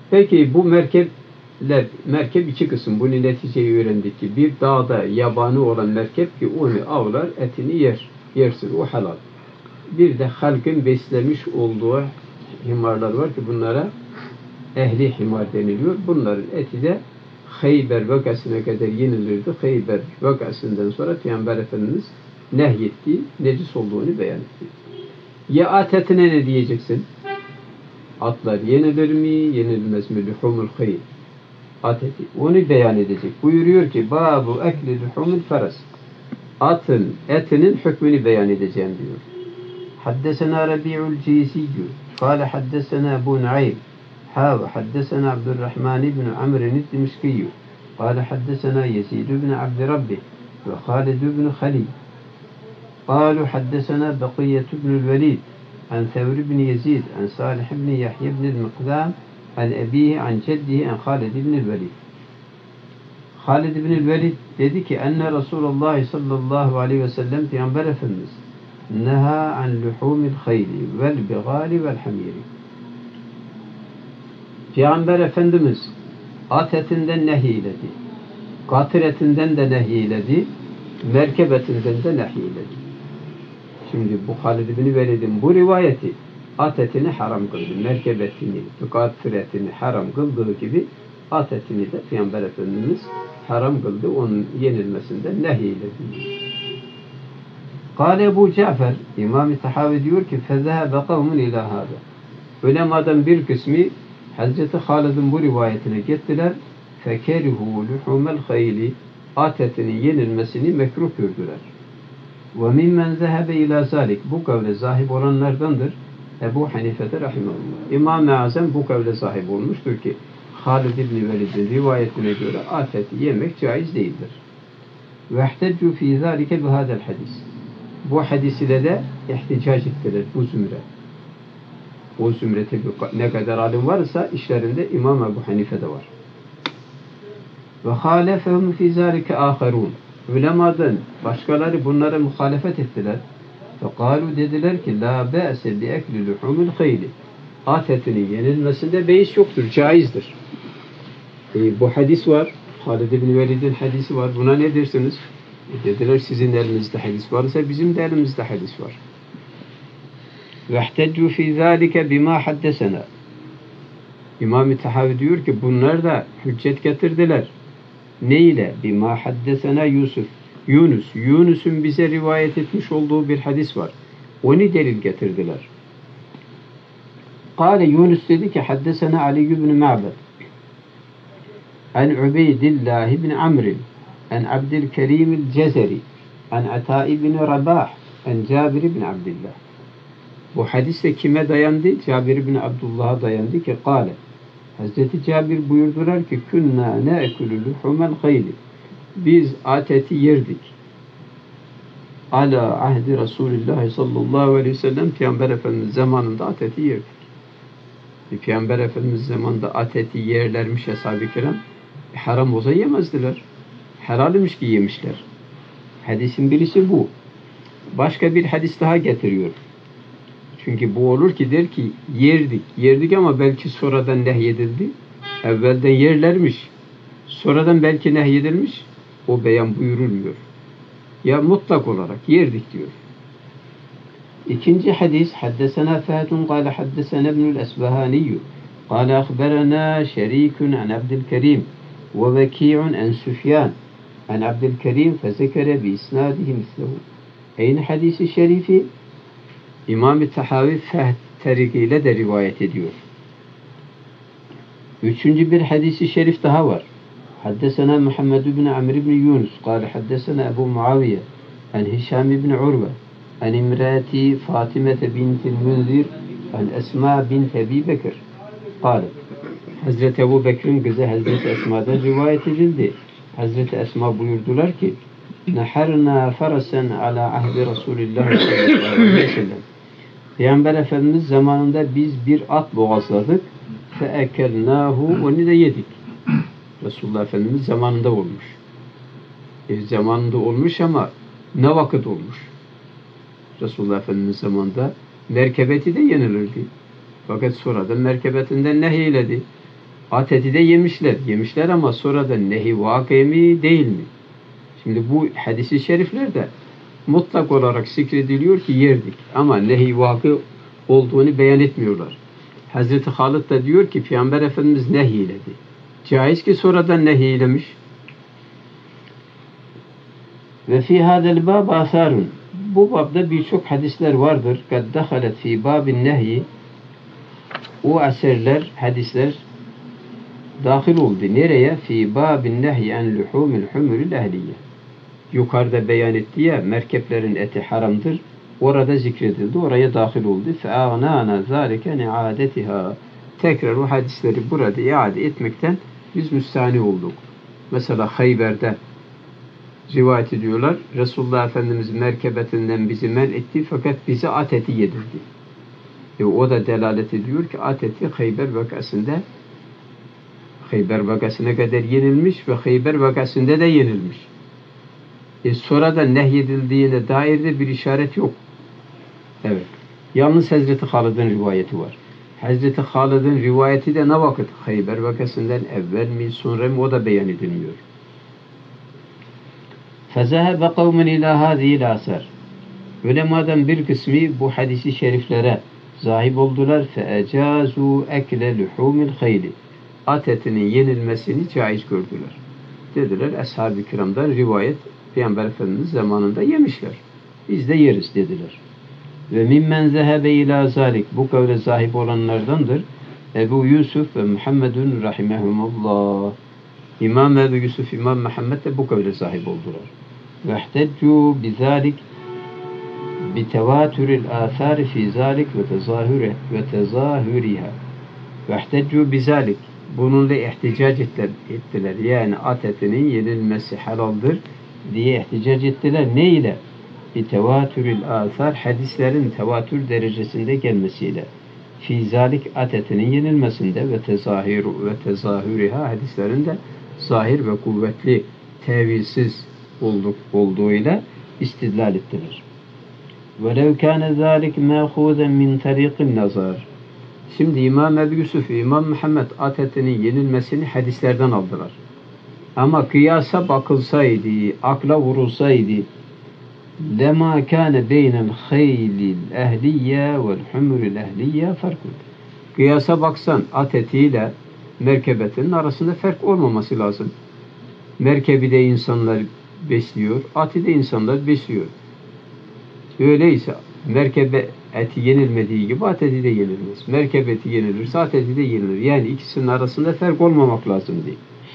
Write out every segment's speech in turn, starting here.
Peki bu merkep iki kısım. Bunu neticeyi öğrendik ki bir dağda yabani olan merkep ki onu avlar, etini yersin. O halal. Bir de halkın beslemiş olduğu himarlar var ki bunlara ehli himar deniliyor. Bunların eti de Hayber vakasına kadar yenilirdi. Hayber vakasından sonra Peygamber Efendimiz nehyetti, necis olduğunu beyan etti. Ya at etine ne diyeceksin? Atlar yenilir mi, yenilmez mi? Luhumul hayl. At eti. Onu beyan edecek. Buyuruyor ki babu ekli luhumul faras. Atın etinin hükmünü beyan edeceğim diyor. Haddesena Rabi'ul Cisiyyü kâle haddesena Ebu Nuaym haddesena Abdurrahman ibn Amr'in Dimşkiyyü kâle haddesena Yezid ibn Abdirabbi ve Halid ibn Halid قالوا حدثنا بقية بن الوليد عن ثور بن يزيد عن صالح بن يحيى بن المقدام عن أبيه عن جده عن خالد بن الوليد Halid ibn Velid dedi ki enne Resulullah sallallahu aleyhi ve sellem Peygamber Efendimiz neha an luhumil hayli vel bigali vel hamiri. Peygamber Efendimiz at etinden nehyiledi. Katır etinden de nehyiledi. Merkep etinden de nehyiledi. Şimdi bu Halid ibn Velid'in bu rivayeti at etini haram kıldı. Merkep etini, katır etini haram kıldığı gibi at etini de Peygamber Efendimiz haram kıldı. Onun yenilmesinden nehyiledi. Kâle Ebu Cafer, İmam-ı Tahavi diyor ki فَذَهَبَ قَوْمٌ اِلَى هَذَا. Ulemadan bir kısmı Hazreti Halid'in bu rivayetine gittiler. فَكَرِهُ لُحُمَ الْخَيْلِ at etinin yenilmesini mekruh gördüler. وَمِمَّنْ ذَهَبَ اِلَى ذَلِكَ. Bu kavle sahip olanlardandır Ebu Hanife'de rahimahullah. İmam-ı Azam bu kavle sahip olmuştur ki Halid ibn Velid'in rivayetine göre at eti yemek caiz değildir. وَاحْتَجُّوا ف۪ي ذَٰلِكَ بِهَذَا الْحَدِيثِ. Bu hadis ile de ihticac ettiler bu zümre. O zümre tabi ne kadar alim varsa işlerinde İmam Ebu Hanife de var. وَخَالَفَهُمْ فِي ذَٰلِكَ آخَرُونَ. Ulemadan başkaları bunlara muhalefet ettiler. فَقَالُوا dediler ki لَا بَأْسَ بِاَكْلِ لُحُمِ الْخَيْلِ. At etinin yenilmesinde beis yoktur, caizdir. Bu hadis var. Halid ibn Velid'in hadisi var. Buna ne dersiniz? Dediler sizin elinizde hadis varsa bizim de elimizde hadis var. وَاحْتَجُّوا فِي ذَٰلِكَ بِمَا حَدَّسَنَا. İmam-ı Tahavi diyor ki bunlar da hüccet getirdiler. Ne ile? بِمَا حَدَّسَنَا Yunus'un bize rivayet etmiş olduğu bir hadis var. Onu delil getirdiler. Kâle Yunus dedi ki haddesena Ali ibn Ma'bed an Ubeydillah ibn Amr an Abdülkerim el-Cezeri an Ata ibn Rabah an Cabir ibn Abdullah. Bu hadiste kime dayandı? Cabir ibn Abdullah'a dayandı ki kâle. Hazreti Cabir buyurdular ki künna ne'ekülü luhumel hayli. Biz at eti yerdik. Ala ahdi Resulullah sallallahu aleyhi ve sellem Peygamber Efendimiz zamanında at eti yerdik. Peygamber Efendimiz zamanında at eti yerlermiş ashab-ı kiram. Haram olsa yemezdiler. Helalmiş ki yemişler. Hadisin birisi bu. Başka bir hadis daha getiriyor. Çünkü bu olur ki der ki yerdik ama belki sonradan nehyedildi. Evvelden yerlermiş. Sonradan belki nehyedilmiş. O beyan buyurulmuyor. Ya mutlak olarak yerdik diyor. İkinci hadis haddesena Fahadun kâle haddesena ibnül Esbahaniyyü kâle akhberana şerikun an Abdülkerim ve veki'un an Süfyan an Abdülkerim fezekere bi isnadihi mislehu. Aynı hadisi şerifi İmam-ı Tahavi Fehd tarikiyle de rivayet ediyor. Üçüncü bir hadisi şerif daha var. Haddesena Muhammed ibn Amr ibn Yunus kâle haddesena Ebu Muaviye an Hişam ibn Urve an imrati Fatime bintil Münzir an Esma bint Ebi Bekir kâle. Hazreti Ebu Bekir'in kızı Hazreti Esma'dan rivayet edildi. Hazreti Esma buyurdular ki neharna farasen ala ahdi Resulillah sallallahu aleyhi ve sellem. Peygamber Efendimiz zamanında biz bir at boğazladık. Feekelnahu, onu da yedik. Resulullah Efendimiz zamanında olmuş. Zamanında olmuş ama ne vakit olmuş? Resulullah Efendimiz zamanında merkebeti de yenilirdi. Fakat sonradan merkebetinden nehyiledi. At eti de yemişler. Yemişler ama sonradan nehi vakı mi değil mi? Şimdi bu hadis-i şeriflerde mutlak olarak zikrediliyor ki yerdik. Ama nehi vakı olduğunu beyan etmiyorlar. Hazreti Halid da diyor ki Peygamber Efendimiz nehyiledi. Caiz ki sonradan nehyelemiş. Ve fi hadel bab asarun. Bu babda birçok hadisler vardır. Kad dakhalet fi babin nehyi. O eserler, hadisler dahil oldu. Nereye? Fi babin nehyi en luhumil humuril ehliye. Yukarıda beyan etti ya, merkeplerin eti haramdır. Orada zikredildi. Oraya dahil oldu. فَاَغْنَانَا ذَٰلِكَ نِعَادَتِهَا. Tekrar o hadisleri burada iade etmekten biz müstahni olduk. Mesela Hayber'de rivayet ediyorlar. Resulullah Efendimiz merkebetinden bizi men etti fakat bize at eti yedirdi. O da delalet ediyor ki at eti Hayber vakasına kadar yenilmiş ve Hayber vakasında da yenilmiş. Sonradan nehyedildiğine dair de bir işaret yok. Evet. Yalnız Hazreti Halid'in rivayeti var. Hazreti Halid'in rivayeti de ne vakit? Hayber vakasından evvel mi sonra mı o da beyan edilmiyor. فَذَهَبَ قَوْمٌ اِلٰى هَذِهِ الْآثَارِ. Ulemadan bir kısmı bu hadisi şeriflere zahip oldular. فَاَجَازُوا اَكْلَ لُحُومِ الْخَيْلِ. At etinin yenilmesini caiz gördüler. Dediler, ashab-ı kiramdan rivayet, Peygamber Efendimiz zamanında yemişler. Biz de yeriz dediler. Ve mimmen zehebe ila zalik. Bu kavle sahip olanlardandır. Ebu Yusuf ve Muhammedun rahimehumullah. İmam Ebu Yusuf, İmam Muhammed de bu kavle sahip oldular. Ve ihteccu bizalik bitevatüril âthâri fî zalik ve tezahüriha. Ve ihteccu bizalik. Bununla ihticac ettiler. Yani at etinin yenilmesi halaldir diye ihticac ettiler. Ne ile? Bitevatüril âthâr, hadislerin tevatür derecesinde gelmesiyle. Fî zalik at etinin yenilmesinde ve tezahüriha, hadislerin de zahir ve kuvvetli, tevilsiz olduğuyla istidlal ettiler. وَلَوْ كَانَ ذَٰلِكْ مَأْخُوذًا مِنْ طَرِيقِ النَّظَرِ. Şimdi İmam Ebu Yusuf, İmam Muhammed at etinin yenilmesini hadislerden aldılar. Ama kıyasa bakılsaydı, akla vurulsaydı, لَمَا كَانَ بَيْنَ الْخَيْلِ الْاَهْلِيَّةِ وَالْحُمُرِ الْاَهْلِيَّةِ فَرْقٌ. Kıyasa baksan at etiyle merkebetinin arasında fark olmaması lazım. Merkebi de insanlar besliyor, atı da insanlar besliyor. Öyleyse merkebe eti yenilmediği gibi at eti de yenilmez. Merkebe eti yenilirse at eti de yenilir. Yani ikisinin arasında fark olmamak lazım diye.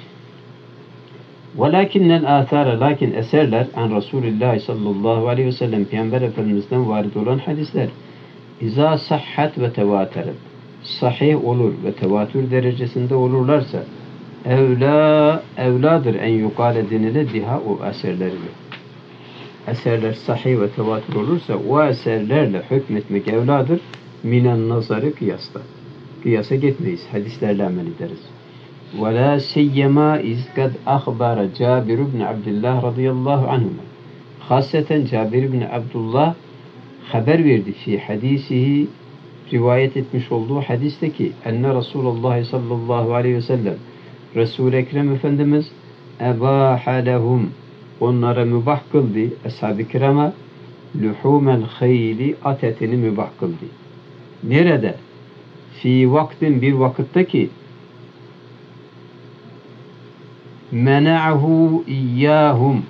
وَلَكِنَّ الْآثَارَ, lakin eserler an Resulullah sallallahu aleyhi ve sellem Peygamber Efendimiz'den varid olan hadisler İza sahhat ve tevateret, sahih olur ve tevatür derecesinde olurlarsa evladır en yukale denile diha o eserlerine. Eserler sahih ve tevatür olursa o eserlerle hükmetmek evladır minen nazarı kıyasla. Kıyasa gitmeyiz. Hadislerle amel ederiz. وَلَا سِيَّمَا اِذْ قَدْ اَخْبَرَ Cabir ibn Abdullah radıyallahu anhuma. Hasreten Cabir ibn Abdullah haber verdi fi hadisihi, rivayet etmiş olduğu hadisteki enne Resulullah sallallahu aleyhi ve sellem Resul-i Ekrem Efendimiz ebâhe lehum, onlara mübah kıldı, ashab-ı kirama luhumel hayli, at etini mübah kıldı. Nerede? Fi vaktin, bir vakitte ki mena'hu iyyahum,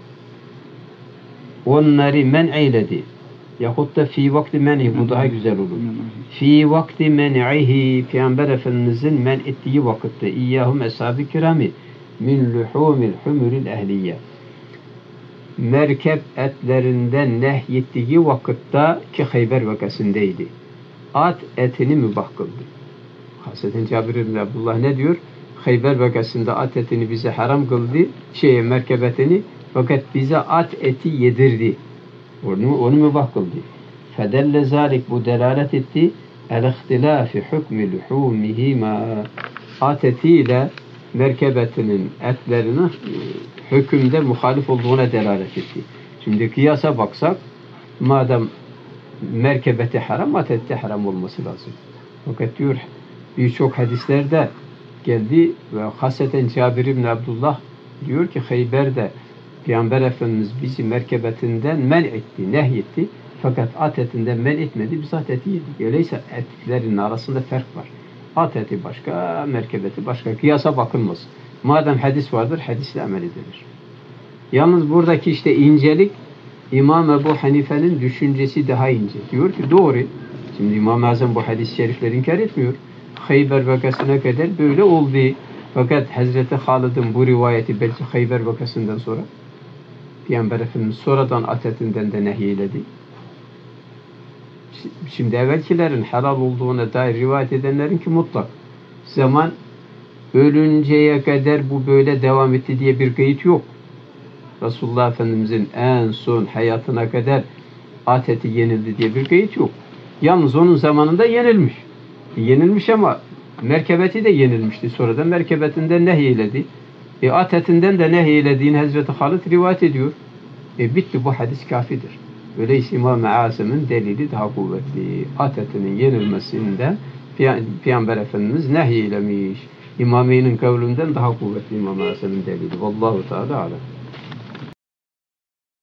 onları men eyledi. Yahut da fi vakti men'i, bu daha güzel olur. Fi vakti men'ihi, Peygamber Efendimizin men ettiği vakitte iyyahum ashab-ı kirami min luhumil humuril ehliye, merkep etlerinden nehyettiği vakitte ki Hayber vakasındaydı. At etini mübah kıldı. Hasreten Cabir ibn Abdullah ne diyor? Hayber vakasında at etini bize haram kıldı, merkebetini, fakat bize at eti yedirdi. Onu mübah kıldı. Fedelle zalik, bu delalet etti. El-ihtilâfi hükmü luhûmihîmâ, at etiyle merkebetinin etlerinin hükümde muhalif olduğuna delalet etti. Şimdi kıyasa baksak, madem merkebeti haram, at eti haram olması lazım. Fakat diyor birçok hadislerde geldi ve haseten Cabir İbni Abdullah diyor ki Heyber'de Peygamber Efendimiz bizi merkebetinden men etti, nehyetti. Fakat at etinden men etmedi, biz at eti yedik. Öyleyse etlerin arasında fark var. At eti başka, merkebeti başka. Kıyasa bakılmaz. Madem hadis vardır, hadisle amel edilir. Yalnız buradaki işte incelik, İmam Ebu Hanife'nin düşüncesi daha ince. Diyor ki doğru. Şimdi İmam-ı Azam bu hadis-i şerifleri inkar etmiyor. Hayber vakasına kadar böyle oldu. Fakat Hazreti Halid'in bu rivayeti belki Hayber vakasından sonra Peygamber Efendimiz sonradan at etinden de nehyeledi. Şimdi evvelkilerin helal olduğuna dair rivayet edenlerin ki mutlak. Zaman ölünceye kadar bu böyle devam etti diye bir kayıt yok. Resulullah Efendimizin en son hayatına kadar at eti yenildi diye bir kayıt yok. Yalnız onun zamanında yenilmiş. Yenilmiş ama merkebeti de yenilmişti. Sonra da merkebetinden nehyeledi. At etinden de nehyelediğini Hazreti Halid rivayet ediyor. Bitti, bu hadis kafidir. Öyleyse İmam-ı Azam'ın delili daha kuvvetli. At etinin yenilmesinden Peygamber Efendimiz nehyeylemiş. İmami'nin kavlinden daha kuvvetli İmam-ı Azam'ın delili. Vallahu Teala alem.